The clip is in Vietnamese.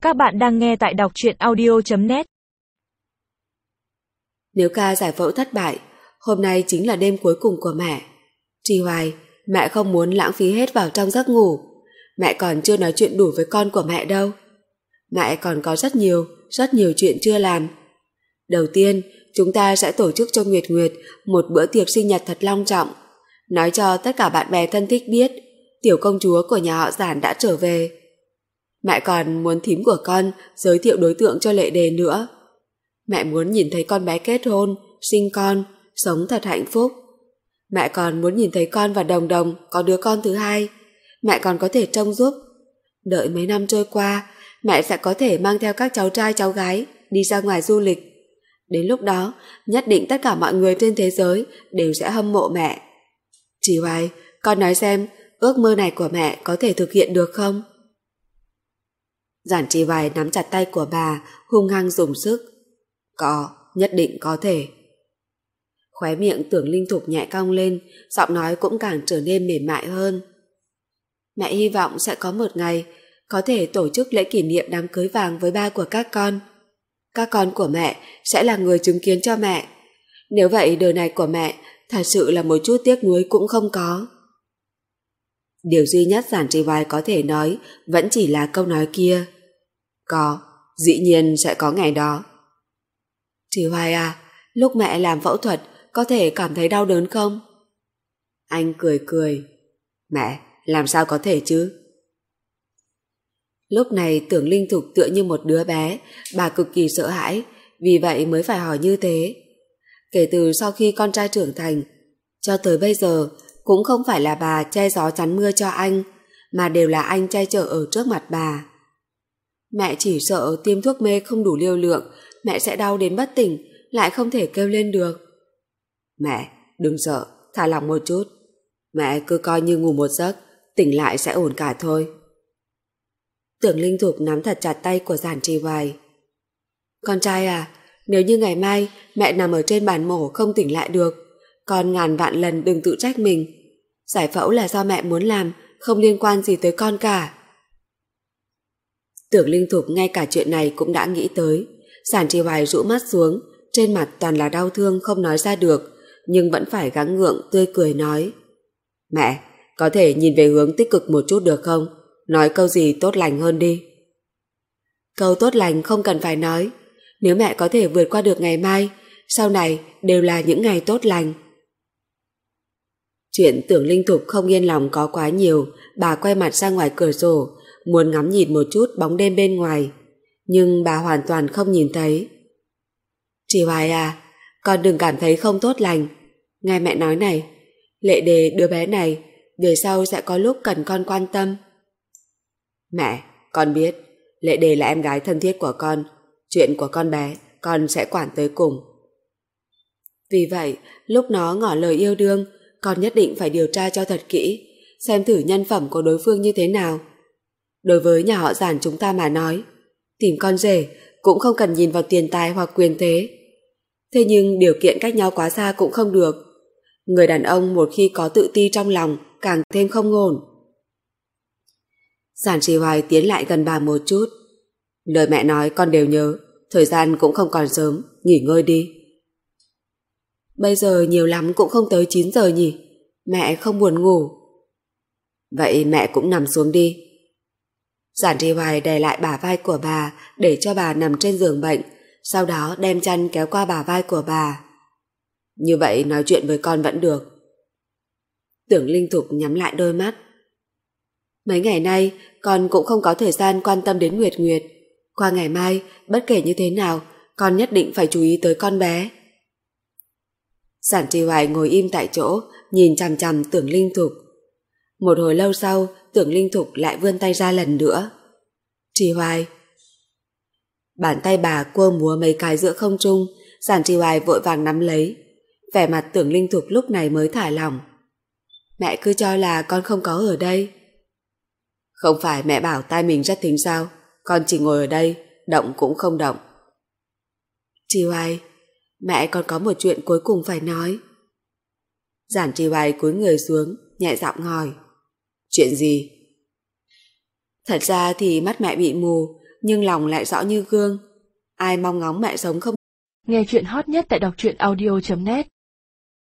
Các bạn đang nghe tại đọc truyện audio.net. Nếu ca giải phẫu thất bại, hôm nay chính là đêm cuối cùng của mẹ. Trì Hoài, mẹ không muốn lãng phí hết vào trong giấc ngủ. Mẹ còn chưa nói chuyện đủ với con của mẹ đâu. Mẹ còn có rất nhiều chuyện chưa làm. Đầu tiên, chúng ta sẽ tổ chức cho Nguyệt Nguyệt một bữa tiệc sinh nhật thật long trọng. Nói cho tất cả bạn bè thân thích biết tiểu công chúa của nhà họ Giản đã trở về. Mẹ còn muốn thím của con giới thiệu đối tượng cho Lệ Đề nữa. Mẹ muốn nhìn thấy con bé kết hôn, sinh con, sống thật hạnh phúc. Mẹ còn muốn nhìn thấy con và Đồng Đồng có đứa con thứ hai. Mẹ còn có thể trông giúp. Đợi mấy năm trôi qua, mẹ sẽ có thể mang theo các cháu trai cháu gái đi ra ngoài du lịch. Đến lúc đó, nhất định tất cả mọi người trên thế giới đều sẽ hâm mộ mẹ. Trì Hoài, con nói xem, ước mơ này của mẹ có thể thực hiện được không? Giản Trì Hoài nắm chặt tay của bà, hung hăng dùng sức. Có, nhất định có thể. Khóe miệng Tưởng Linh Thục nhẹ cong lên, giọng nói cũng càng trở nên mềm mại hơn. Mẹ hy vọng sẽ có một ngày có thể tổ chức lễ kỷ niệm đám cưới vàng với ba của các con. Các con của mẹ sẽ là người chứng kiến cho mẹ. Nếu vậy đời này của mẹ thật sự là một chút tiếc nuối cũng không có. Điều duy nhất Giản Trì Hoài có thể nói vẫn chỉ là câu nói kia. Có, dĩ nhiên sẽ có ngày đó. Trì Hoài à, lúc mẹ làm phẫu thuật có thể cảm thấy đau đớn không? Anh cười cười. Mẹ, làm sao có thể chứ? Lúc này Tưởng Linh Thục tựa như một đứa bé, bà cực kỳ sợ hãi, vì vậy mới phải hỏi như thế. Kể từ sau khi con trai trưởng thành, cho tới bây giờ cũng không phải là bà che gió chắn mưa cho anh, mà đều là anh che chở ở trước mặt bà. Mẹ chỉ sợ tiêm thuốc mê không đủ liều lượng, mẹ sẽ đau đến bất tỉnh, lại không thể kêu lên được. Mẹ, đừng sợ, thả lỏng một chút. Mẹ cứ coi như ngủ một giấc, tỉnh lại sẽ ổn cả thôi. Tưởng Linh Thục nắm thật chặt tay của Giản Trì Hoài. Con trai à, nếu như ngày mai mẹ nằm ở trên bàn mổ không tỉnh lại được, con ngàn vạn lần đừng tự trách mình. Giải phẫu là do mẹ muốn làm, không liên quan gì tới con cả. Tưởng Linh Thục ngay cả chuyện này cũng đã nghĩ tới. Giản Trì Hoài rũ mắt xuống, trên mặt toàn là đau thương không nói ra được, nhưng vẫn phải gắng gượng tươi cười nói. Mẹ, có thể nhìn về hướng tích cực một chút được không? Nói câu gì tốt lành hơn đi. Câu tốt lành không cần phải nói. Nếu mẹ có thể vượt qua được ngày mai, sau này đều là những ngày tốt lành. Chuyện Tưởng Linh Thục không yên lòng có quá nhiều, bà quay mặt ra ngoài cửa sổ, muốn ngắm nhìn một chút bóng đêm bên ngoài, nhưng bà hoàn toàn không nhìn thấy. Trì Hoài à, con đừng cảm thấy không tốt lành. Nghe mẹ nói này, Lệ Đề đứa bé này về sau sẽ có lúc cần con quan tâm. Mẹ, con biết Lệ Đề là em gái thân thiết của con, chuyện của con bé con sẽ quản tới cùng. Vì vậy, lúc nó ngỏ lời yêu đương, con nhất định phải điều tra cho thật kỹ, xem thử nhân phẩm của đối phương như thế nào. Đối với nhà họ Giản chúng ta mà nói, tìm con rể cũng không cần nhìn vào tiền tài hoặc quyền thế. Thế nhưng điều kiện cách nhau quá xa cũng không được. Người đàn ông một khi có tự ti trong lòng càng thêm không ổn. Giản Trì Hoài tiến lại gần bà một chút. Lời mẹ nói con đều nhớ, thời gian cũng không còn sớm, nghỉ ngơi đi. Bây giờ nhiều lắm cũng không tới 9 giờ nhỉ, mẹ không buồn ngủ. Vậy mẹ cũng nằm xuống đi. Giản Trì Hoài đè lại bả vai của bà để cho bà nằm trên giường bệnh, sau đó đem chăn kéo qua bả vai của bà. Như vậy nói chuyện với con vẫn được. Tưởng Linh Thục nhắm lại đôi mắt. Mấy ngày nay con cũng không có thời gian quan tâm đến Nguyệt Nguyệt. Qua ngày mai, bất kể như thế nào, con nhất định phải chú ý tới con bé. Giản Trì Hoài ngồi im tại chỗ, nhìn chằm chằm Tưởng Linh Thục. Một hồi lâu sau, Tưởng Linh Thục lại vươn tay ra lần nữa. Trì Hoài. Bàn tay bà cua múa mấy cái giữa không trung, Giản Trì Hoài vội vàng nắm lấy. Vẻ mặt Tưởng Linh Thục lúc này mới thả lỏng. Mẹ cứ cho là con không có ở đây. Không phải mẹ bảo tai mình rất thính sao? Con chỉ ngồi ở đây, động cũng không động. Trì Hoài, mẹ còn có một chuyện cuối cùng phải nói. Giản Trì Hoài cúi người xuống, nhẹ giọng hỏi. Chuyện gì? Thật ra thì mắt mẹ bị mù, nhưng lòng lại rõ như gương. Ai mong ngóng mẹ sống không. Nghe chuyện hot nhất tại đọc truyện audio.net